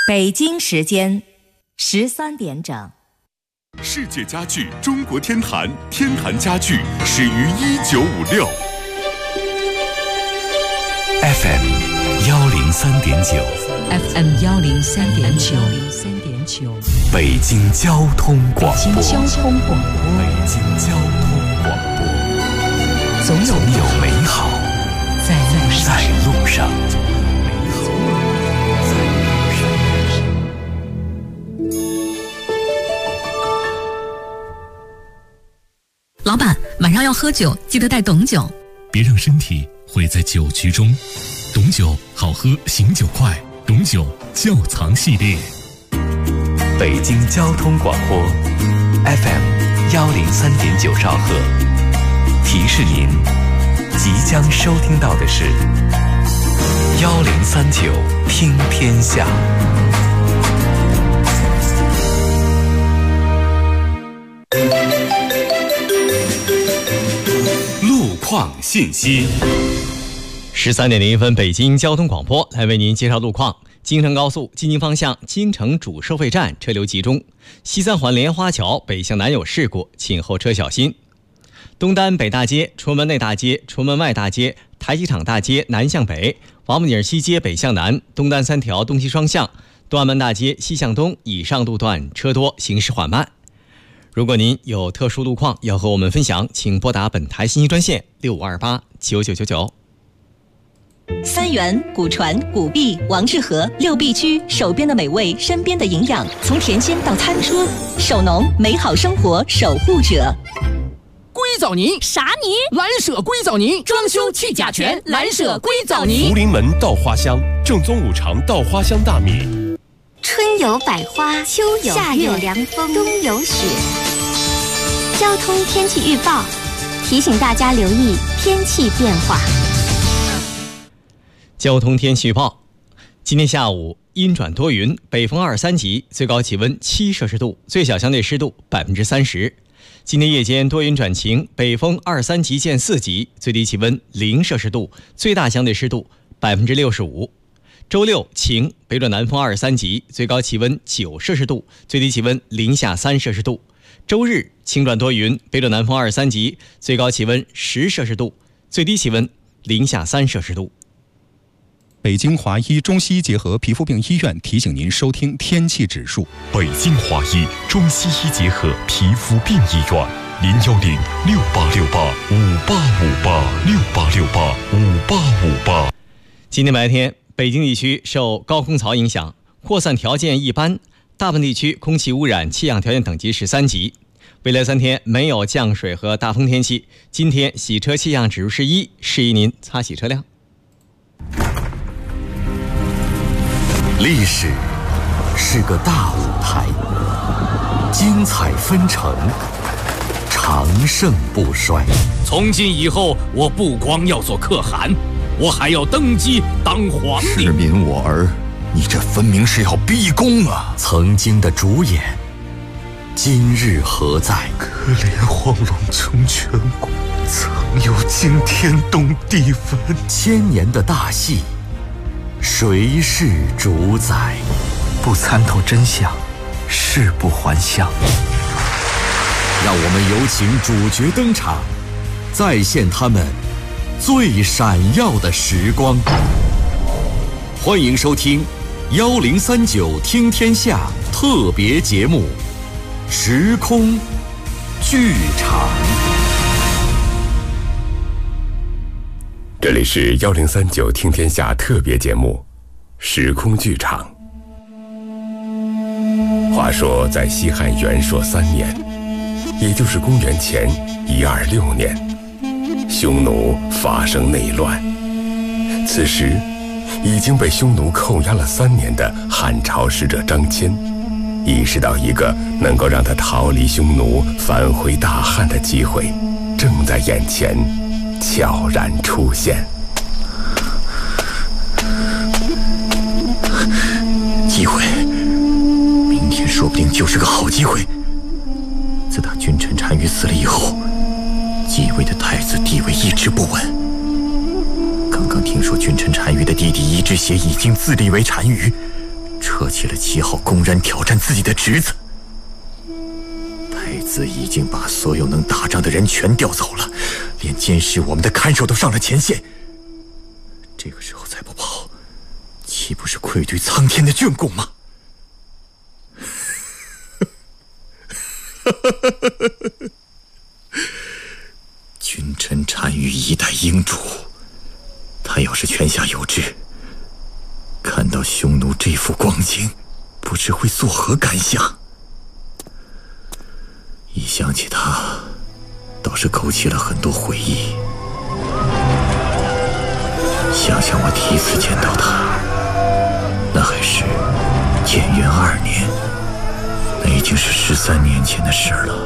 北京时间13点整。 世界家具中国天坛，天坛家具始于1956。 FM 103.9 FM 103.9 北京交通广播。 北京交通广播，总有美好在路上。 老板，晚上要喝酒，记得带董酒。 别让身体毁在酒局中。董酒好喝，醒酒快。董酒窖藏系列。 北京交通广播 FM 103.9兆赫。提示您，即将收听到的是1039听天下。 路况信息。 13点01分，北京交通广播来为您介绍路况。京承高速京津方向京承主收费站车流集中，西三环莲花桥北向南有事故，请后车小心。东单北大街、崇文内大街、崇文外大街、台机场大街南向北，王府井西街北向南，东单3条东西双向，东安门大街西向东以上路段车多，行驶缓慢。如果您有特殊路况要和我们分享，请拨打本台信息专线65289999。 三元、古传、古碧、王致和6必居，手边的美味，身边的营养，从田间到餐桌，手农美好生活守护者。 硅藻泥啥泥？ 蓝舍硅藻泥，装修去甲醛，蓝舍硅藻泥。 福临门稻花香，正宗5常稻花香大米。 春有百花，秋有夏有凉风，冬有雪。交通天气预报提醒大家留意天气变化。 交通天气预报：今天下午阴转多云，北风2、3级，最高气温7摄氏度，最小相对湿度30%。今天夜间多云转晴，北风2、3级见4级，最低气温0摄氏度，最大相对湿度65%。周六晴，北转南风2、3级，最高气温9摄氏度，最低气温零下3摄氏度。周日晴转多云，北转南风2、3级，最高气温10摄氏度，最低气温零下3摄氏度。 北京华医中西医结合皮肤病医院提醒您收听天气指数。 北京华医中西医结合皮肤病医院，0106868586868685858。 今天白天，北京地区受高空槽影响，扩散条件一般，大部分地区空气污染气象条件等级是3级。未来3天没有降水和大风天气。今天洗车气象指数是1，适宜您擦洗车辆。 历史是个大舞台，精彩纷呈，长盛不衰。 从今以后，我不光要做可汗，我还要登基当皇帝。 是民我儿，你这分明是要逼宫啊！ 曾经的主演，今日何在？ 可怜黄龙穷全国，曾有惊天动地分。 千年的大戏，谁是主宰？ 不参透真相，誓不还乡。 让我们有请主角登场，再现他们最闪耀的时光。欢迎收听1039听天下特别节目《时空剧场》。 这里是1039听天下特别节目《时空剧场》。话说，在西汉元朔3年，也就是公元前126年，匈奴发生内乱。此时，已经被匈奴扣押了3年的汉朝使者张骞，意识到一个能够让他逃离匈奴、返回大汉的机会，正在眼前悄然出现。 机会，明天说不定就是个好机会。自打君臣单于死了以后，继位的太子地位一直不稳。刚刚听说君臣单于的弟弟伊之邪已经自立为单于，这扯起了旗号，公然挑战自己的侄子。太子已经把所有能打仗的人全调走了，连监视我们的看守都上了前线。这个时候再不跑，岂不是愧对苍天的眷顾吗？君臣单于一代英主，他要是泉下有知，看到匈奴这副光景，不知会作何感想。一想起他，倒是勾起了很多回忆。想想我第一次见到他，那还是建元2年，那已经是13年前的事了。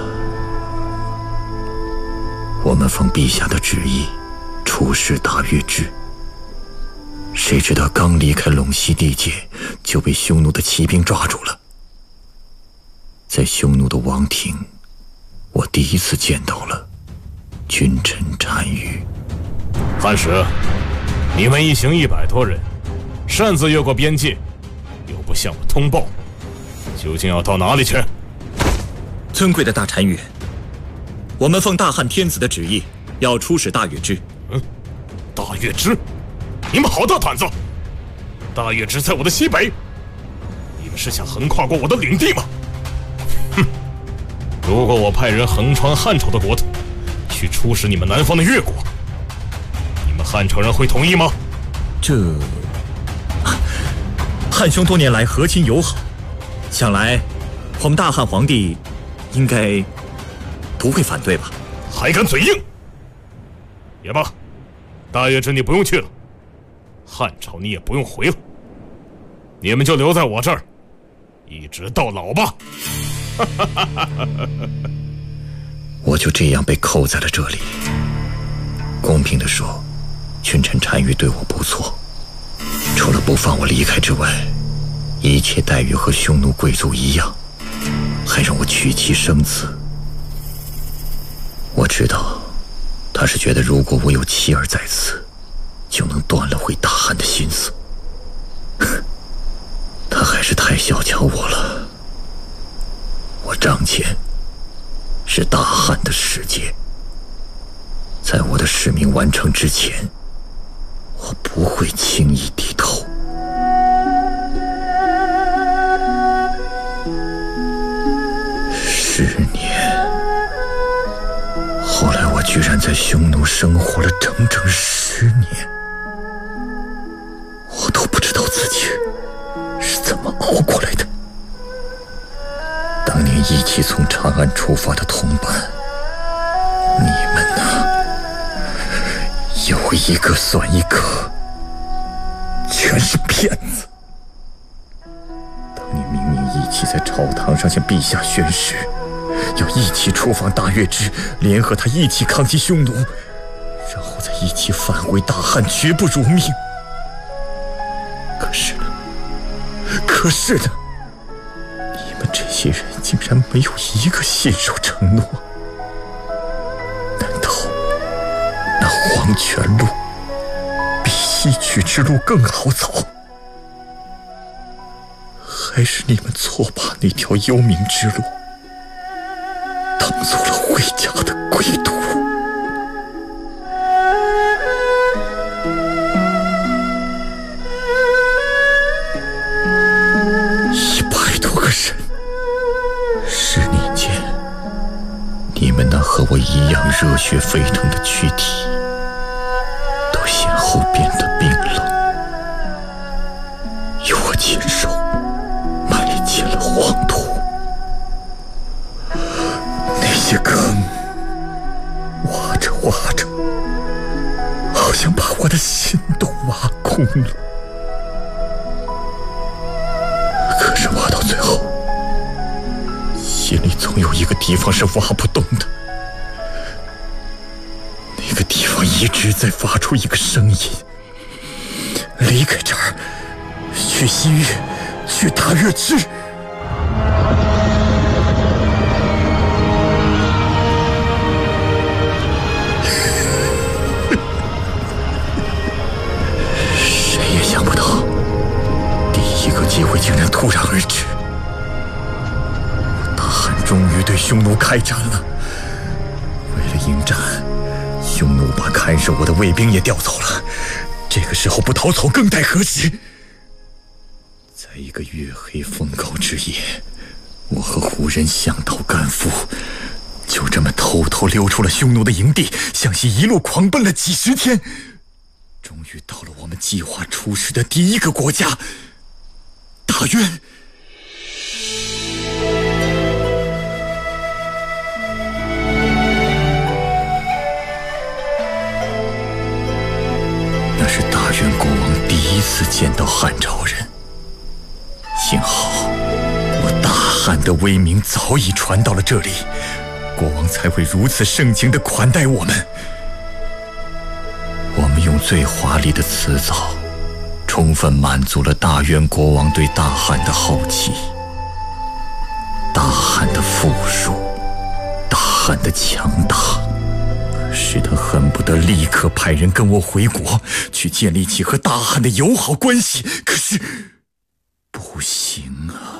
我们奉陛下的旨意出使大月支，谁知道刚离开陇西地界，就被匈奴的骑兵抓住了。在匈奴的王庭，我第一次见到了君臣单于。 汉使，你们一行100多人，擅自越过边界，又不向我通报，究竟要到哪里去？ 尊贵的大单于，我们奉大汉天子的旨意，要出使大月支。 大月支？你们好大胆子！大月支在我的西北，你们是想横跨过我的领地吗？哼！如果我派人横穿汉朝的国土，去出使你们南方的越国，你们汉朝人会同意吗？ 汉兄多年来和亲友好，想来我们大汉皇帝应该不会反对吧？ 还敢嘴硬！也罢，大月支你不用去了，汉朝你也不用回了，你们就留在我这儿，一直到老吧。 我就这样被扣在了这里。公平地说，君臣单于对我不错，除了不放我离开之外，一切待遇和匈奴贵族一样，还让我娶妻生子。我知道他是觉得如果我有妻儿在此，就能断了回大汉的心思。他还是太小瞧我了。我帐前是大汉的世界，在我的使命完成之前，我不会轻易低头。10年，后来我居然在匈奴生活了整整10年，我都不知道自己是怎么熬过来的。当年一起从长安出发的同伴，你们呢？有一个算一个，全是骗子。当年明明一起在朝堂上向陛下宣誓，要一起出访大月支，联合他一起抗击匈奴，然后再一起返回大汉，绝不辱命。可是呢，你们这些人竟然没有一个信守承诺。难道那黄泉路比西曲之路更好走？还是你们错把那条幽冥之路当做了回家的归途？100多个人，10年间，你们那和我一样热血沸腾的躯体都先后变得冰冷，由我亲手埋进了黄土。那些坑挖着挖着，好像把我的心都挖空了。可是挖到最后，心里总有一个地方是挖不动的。那个地方一直在发出一个声音：离开这儿，去西域，去大月支。谁也想不到，第一个机会竟然突然而至，大汉终于对匈奴开战了。为了迎战，匈奴把看守我的卫兵也调走了。这个时候不逃走更待何时？在一个月黑风高之夜，我和胡人向导甘父就这么偷偷溜出了匈奴的营地，向西一路狂奔了几十天，终于到了我们计划出使的第一个国家——大渊。那是大渊国王第一次见到汉朝人，幸好我大汉的威名早已传到了这里，国王才会如此盛情地款待我们。我们用最华丽的辞藻，充分满足了大渊国王对大汉的好奇。大汉的富庶，大汉的强大，使他恨不得立刻派人跟我回国，去建立起和大汉的友好关系。可是不行啊！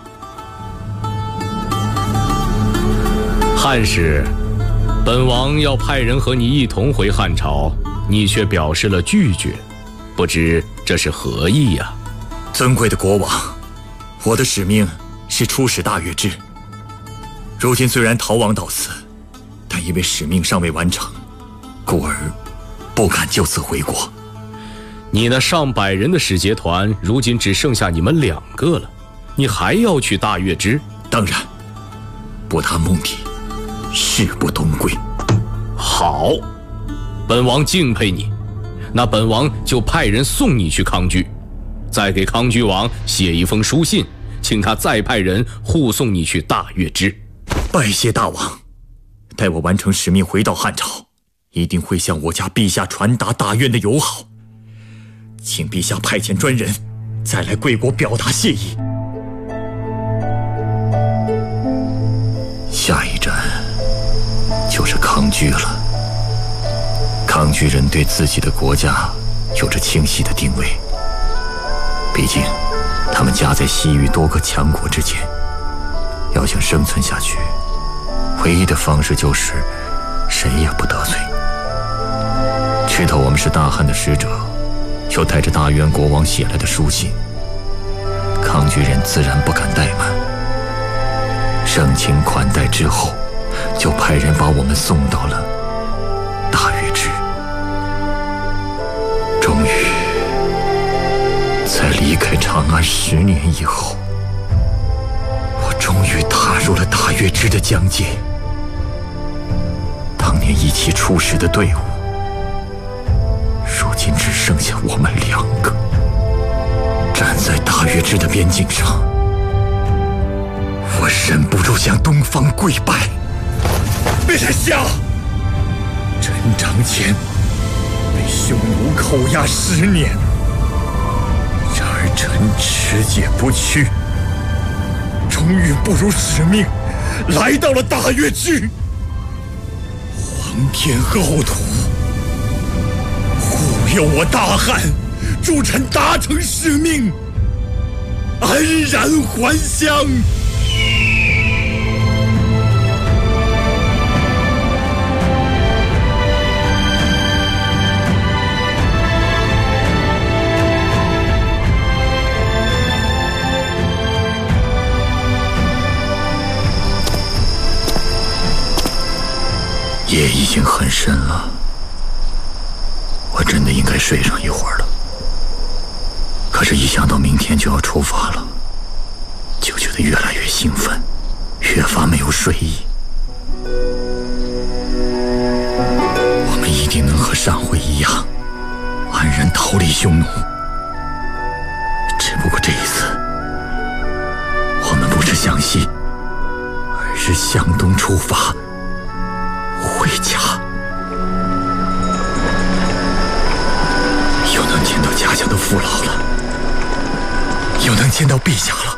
汉使，本王要派人和你一同回汉朝，你却表示了拒绝，不知这是何意呀？ 尊贵的国王，我的使命是出使大月支。如今虽然逃亡到此，但因为使命尚未完成，故而不敢就此回国。 你那上百人的使节团，如今只剩下你们2个了，你还要去大月支？ 当然，不达目的誓不东归。 好，本王敬佩你，那本王就派人送你去康居，再给康居王写一封书信，请他再派人护送你去大月支。 拜谢大王，待我完成使命回到汉朝，一定会向我家陛下传达大渊的友好，请陛下派遣专人再来贵国表达谢意。下一站就是康居了。康居人对自己的国家有着清晰的定位，毕竟他们夹在西域多个强国之间，要想生存下去，唯一的方式就是谁也不得罪。知道我们是大汉的使者，又带着大渊国王写来的书信，康居人自然不敢怠慢，盛情款待之后，就派人把我们送到了大月支。终于在离开长安10年以后，我终于踏入了大月支的疆界。当年一起出使的队伍，如今只剩下我们2个，站在大月支的边境上，我忍不住向东方跪拜。陛下，臣长前被匈奴扣押10年，然而臣持节不屈，终于不辱使命，来到了大月支。皇天厚土，护佑我大汉，助臣达成使命，安然还乡。夜已经很深了，我真的应该睡上一会儿了。可是，一想到明天就要出发了，就觉得越来越兴奋，越发没有睡意。我们一定能和上回一样，安然逃离匈奴。只不过这一次，我们不是向西，而是向东出发。回家，又能见到家乡的父老了，又能见到陛下了。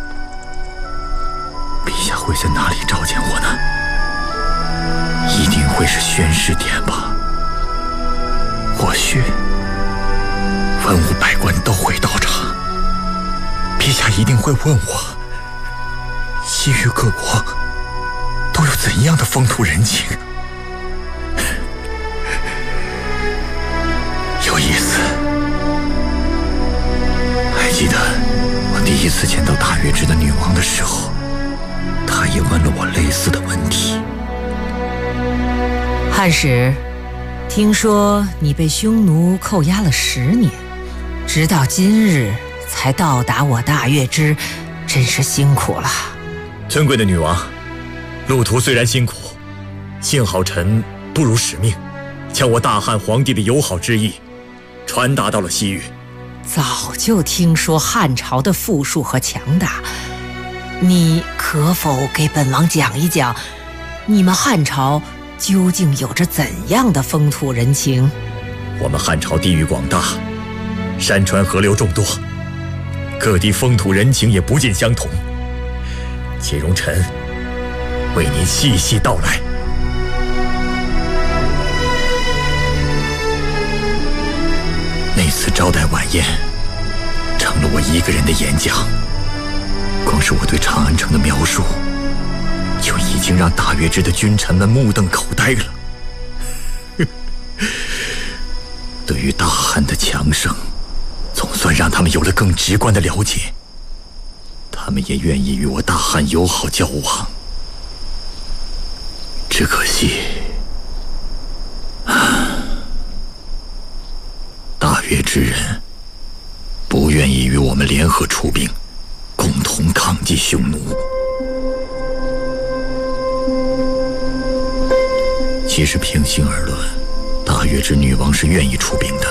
陛下会在哪里召见我呢？一定会是宣誓殿吧？或许文武百官都会到场，陛一定会问我，西域各国都有怎样的风土人情。有意思。还记得我第一次见到大月之的女王的时候，她也问了我类似的问题。 汉使，听说你被匈奴扣押了10年，直到今日才到达我大月之，真是辛苦了。 尊贵的女王，路途虽然辛苦，幸好臣不辱使命，将我大汉皇帝的友好之意传达到了西域。 早就听说汉朝的富庶和强大，你可否给本王讲一讲，你们汉朝究竟有着怎样的风土人情？ 我们汉朝地域广大，山川河流众多，各地风土人情也不尽相同。且容臣为您细细道来。那次招待晚宴成了我一个人的演讲，光是我对长安城的描述就已经让大月之的君臣们目瞪口呆了。对于大汉的强盛，总算让他们有了更直观的了解，他们也愿意与我大汉友好交往。只可惜大月之人不愿意与我们联合出兵，共同抗击匈奴。其实平心而论，大月之女王是愿意出兵的。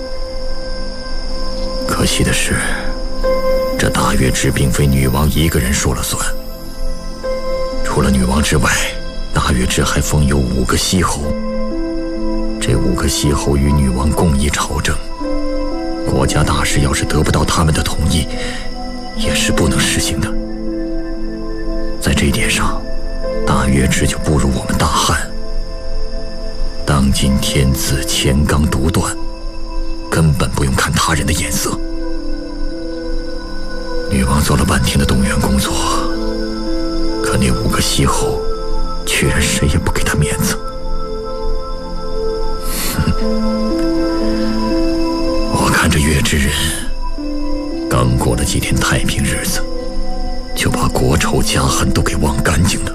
可惜的是，这大月之并非女王一个人说了算。除了女王之外，大月之还封有5个西侯。这5个西侯与女王共议朝政，国家大事要是得不到他们的同意，也是不能实行的。在这一点上，大月之就不如我们大汉。当今天子乾纲独断，根本不用看他人的眼色。女王做了半天的动员工作，可那5个西侯居然谁也不给他面子。我看这月之人刚过了几天太平日子，就把国仇家恨都给忘干净了。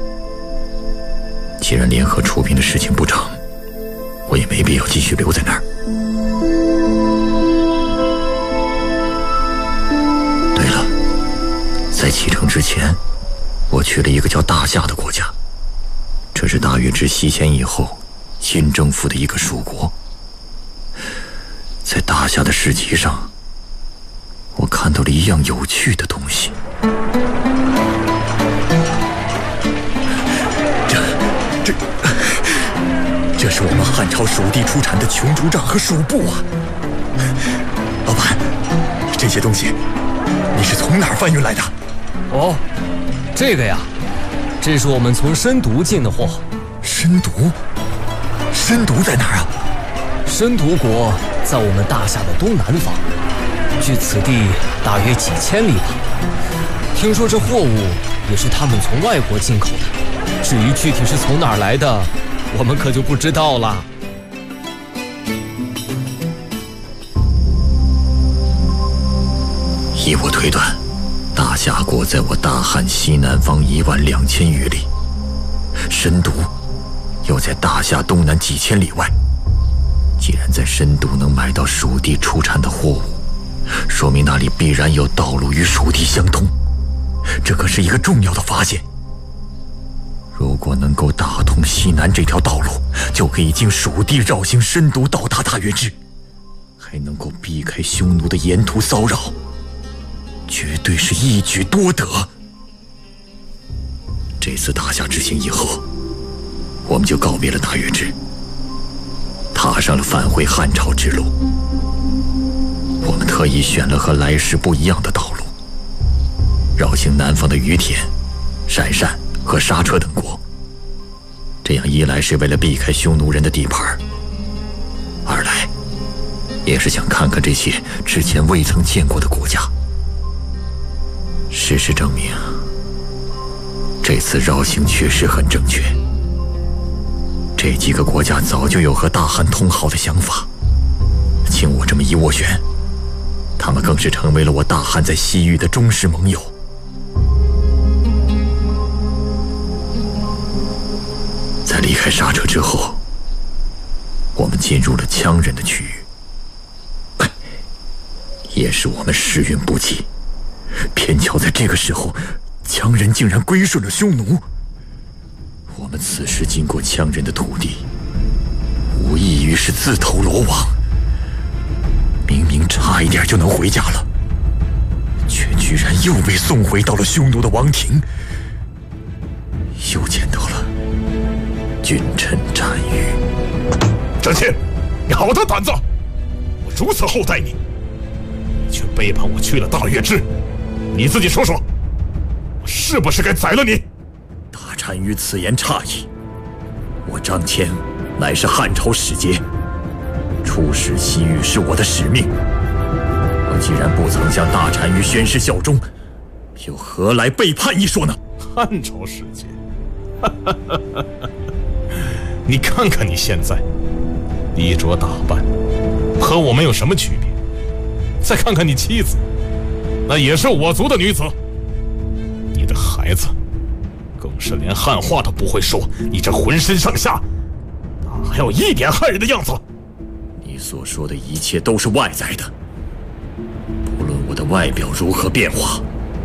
既然联合出兵的事情不成，我也没必要继续留在那儿。对了，在启程之前，我去了一个叫大夏的国家，这是大月之西迁以后新征服的一个属国。在大夏的市集上，我看到了一样有趣的东西。这是我们汉朝属地出产的琼竹杖和蜀布啊！老板，这些东西你是从哪儿搬运来的？ 哦，这个呀，这是我们从申毒进的货。 申毒？申毒在哪儿啊？ 申毒国在我们大夏的东南方，距此地大约几千里吧。听说这货物也是他们从外国进口的，至于具体是从哪儿来的，我们可就不知道了。 依我推断，大夏国在我大汉西南方12000余里，申毒又在大夏东南几千里外。既然在申毒能买到蜀地出产的货物，说明那里必然有道路与蜀地相通，这可是一个重要的发现。如果能够打通西南这条道路，就可以经蜀地绕行申毒到达大月之，还能够避开匈奴的沿途骚扰，绝对是一举多得。这次大夏之行以后，我们就告别了大月之，踏上了返回汉朝之路。我们特意选了和来时不一样的道路，绕行南方的于田、鄯善和莎车等国。这样一来是为了避开匈奴人的地盘，二来也是想看看这些之前未曾见过的国家。 事实证明，这次绕行确实很正确。这几个国家早就有和大汉通好的想法，经我这么一斡旋，他们更是成为了我大汉在西域的忠实盟友。在离开沙车之后，我们进入了羌人的区域，也是我们时运不济，偏巧在这个时候，羌人竟然归顺了匈奴。我们此时经过羌人的土地，无异于是自投罗网。明明差一点就能回家了，却居然又被送回到了匈奴的王庭，又见到了君臣单于。 张骞，你好大胆子！我如此厚待你，你却背叛我去了大月支，你自己说说，我是不是该宰了你？ 大单于此言差矣，我张骞乃是汉朝使节，出使西域是我的使命。我既然不曾向大单于宣誓效忠，又何来背叛一说呢？ 汉朝使节，你看看你现在衣着打扮，和我们有什么区别？再看看你妻子，那也是我族的女子。你的孩子更是连汉话都不会说，你这浑身上下哪还有一点汉人的样子？ 你所说的一切都是外在的，不论我的外表如何变化，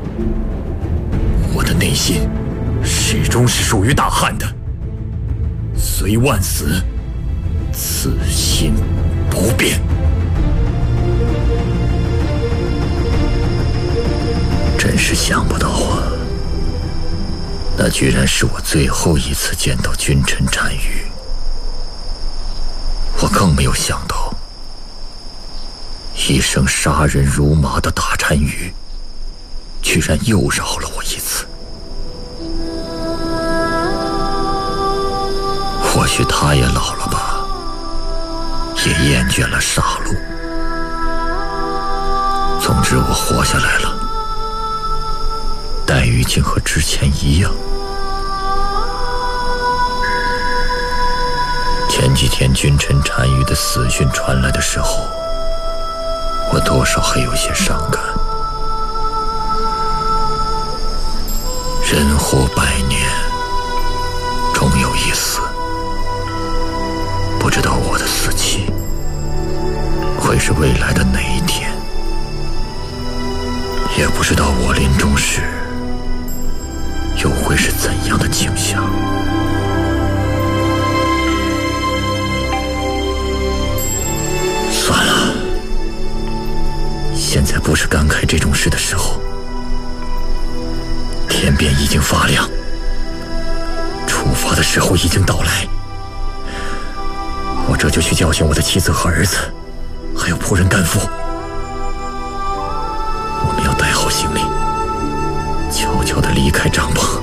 我的内心始终是属于大汉的。虽万死，此心不变。真是想不到啊，那居然是我最后一次见到君臣单于。我更没有想到，一生杀人如麻的大单于，居然又饶了我一次。或许他也老了吧，也厌倦了杀戮。总之，我活下来了，待遇竟和之前一样。前几天君臣单于的死讯传来的时候，我多少还有些伤感。人活100年，终有一死。不知道我的死期会是未来的哪一天，也不知道我临终时又会是怎样的景象。算了，现在不是感慨这种事的时候。天边已经发亮，出发的时候已经到来。我这就去教训我的妻子和儿子，还有仆人干夫。我们要带好行李，悄悄地离开帐篷，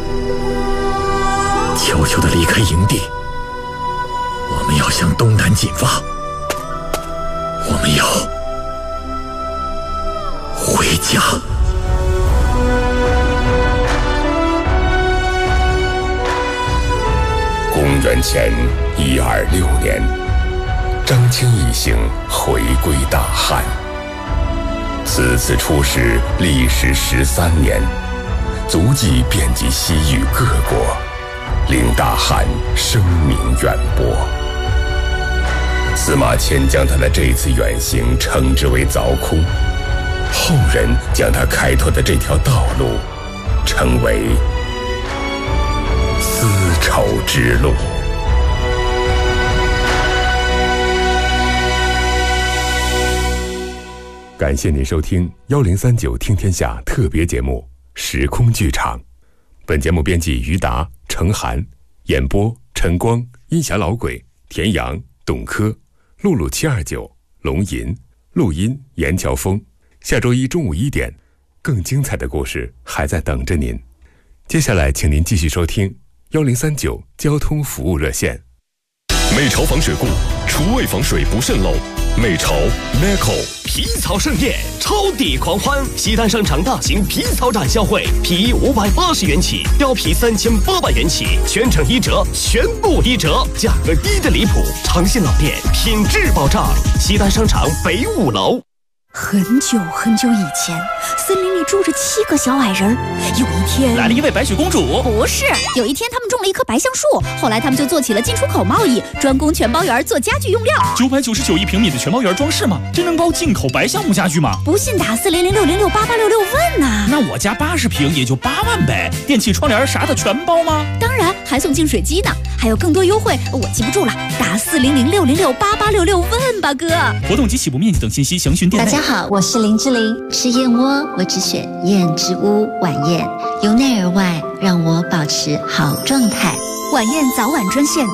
悄悄地离开营地。我们要向东南进发，我们要回家。 公元前126年，张骞一行回归大汉。此次出使历时13年，足迹遍及西域各国，令大汉声名远播。司马迁将他的这次远行称之为凿空，后人将他开拓的这条道路称为丝绸之路。感谢您收听1039听天下特别节目《时空剧场》。本节目编辑于达、程涵，演播陈光、音响老鬼、田阳、董珂、露露729、龙吟，录音严乔峰。下周一中午1点，更精彩的故事还在等着您。接下来，请您继续收听1039交通服务热线。 美朝防水固，厨卫防水不渗漏。 美潮 Macco 皮草盛宴，超抵狂欢！西单商场大型皮草展销会，皮衣580元起，貂皮3800元起，全程1折，全部1折，价格低的离谱！诚信老店，品质保障。西单商场北5楼。 很久很久以前，森林里住着7个小矮人。有一天， 来了一位白雪公主。 不是，有一天他们种了一棵白橡树，后来他们就做起了进出口贸易，专供全包园做家具用料。 999一平米的全包园装饰吗？真能包进口白橡木家具吗？ 不信打40060688866问呐。 那我家80平也就8万呗。电器窗帘啥的全包吗？ 当然，还送净水机呢，还有更多优惠，我记不住了，打40060688866问吧，哥。 活动及起步面积等信息详询店内。 大家好，我是林志玲。吃燕窝，我只选燕之屋晚宴，由内而外让我保持好状态。 晚宴早晚专线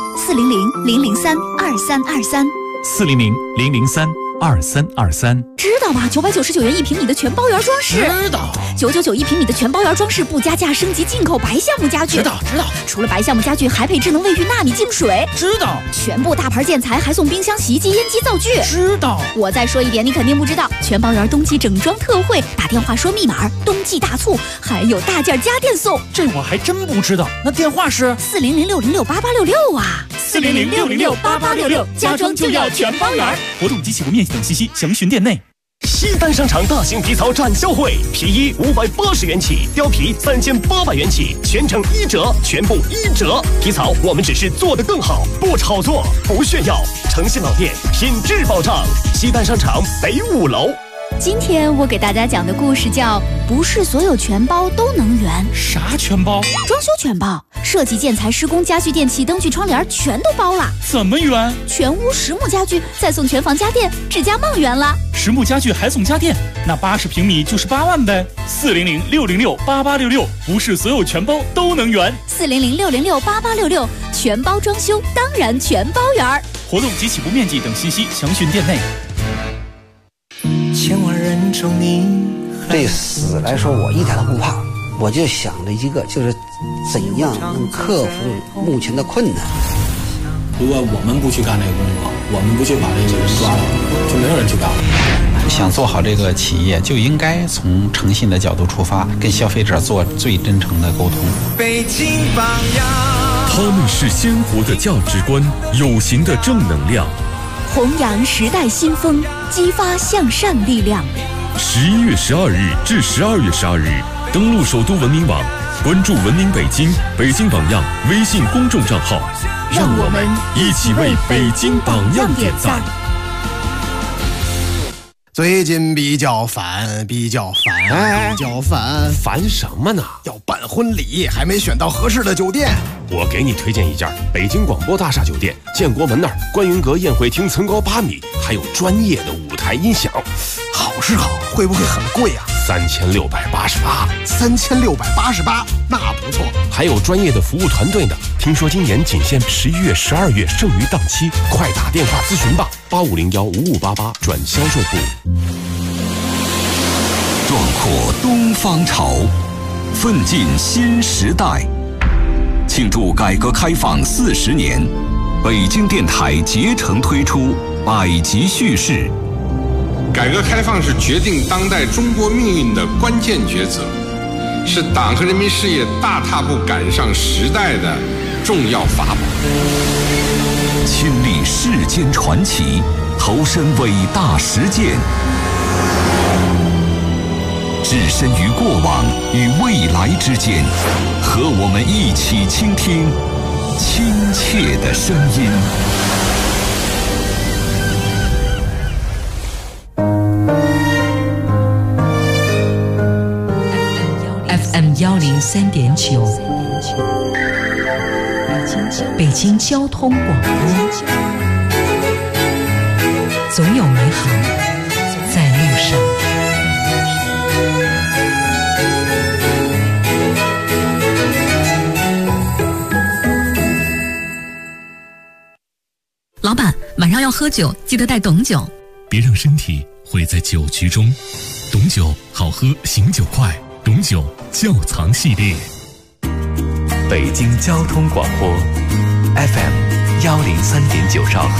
400-003-2323，400-003-2323， 知道吗？999元一平米的全包园装饰， 知道。 999一平米的全包园装饰不加价升级进口白橡木家具， 知道。 除了白橡木家具，还配智能卫浴纳米净水， 知道。 全部大牌建材还送冰箱、洗衣机、烟机、灶具， 知道。 我再说一点，你肯定不知道，全包园冬季整装特惠，打电话说密码，冬季大促，还有大件家电送。 这我还真不知道，那电话是 40060688866啊 ，40060688866，家装就要全包园。 活动及起步面积等信息详询店内。 西单商场大型皮草展销会，皮衣580元起，貂皮3800元起，全程1折，全部1折。皮草我们只是做得更好，不炒作，不炫耀。诚信老店，品质保障。西单商场北5楼。 今天我给大家讲的故事叫不是所有全包都能圆。 啥全包？ 装修全包，设计、建材、施工、家具、电器、灯具、窗帘全都包了。 怎么圆？ 全屋实木家具，再送全房家电，指甲梦圆了。 实木家具还送家电，那80平米就是8万呗。400-606-8866，不是所有全包都能圆。 400-606-8866，全包装修当然全包圆。 活动及起步面积等信息详询店内。 千万人中你对死来说，我一点都不怕，我就想着一个，就是怎样能克服目前的困难。 如果我们不去干这个工作，我们不去把这个人抓了，就没有人去干了。 想做好这个企业，就应该从诚信的角度出发，跟消费者做最真诚的沟通。 北京榜样， 他们是鲜活的价值观，有形的正能量， 弘扬时代新风，激发向善力量。 11月12日至12月12日，登录首都文明网，关注文明北京、北京榜样微信公众账号，让我们一起为北京榜样点赞。 最近比较烦， 烦什么呢？ 要办婚礼，还没选到合适的酒店。 我给你推荐一家北京广播大厦酒店，建国门那儿观云阁宴会厅层高8米，还有专业的舞台音响。 好是好，会不会很贵啊 ？3688。 3688，那不错。 还有专业的服务团队呢。听说今年仅限11月、12月剩余档期，快打电话咨询吧，85015588转销售部。 壮阔东方潮，奋进新时代。庆祝改革开放40年，北京电台竭诚推出百集叙事。 改革开放是决定当代中国命运的关键抉择，是党和人民事业大踏步赶上时代的重要法宝。 亲历世间传奇，投身伟大实践，置身于过往与未来之间，和我们一起倾听亲切的声音。 FM103.9，北京交通广播，总有美好在路上。 老板，晚上要喝酒，记得带董酒。 别让身体毁在酒局中。董酒好喝，醒酒快。董酒窖藏系列。 北京交通广播 FM103.9兆赫。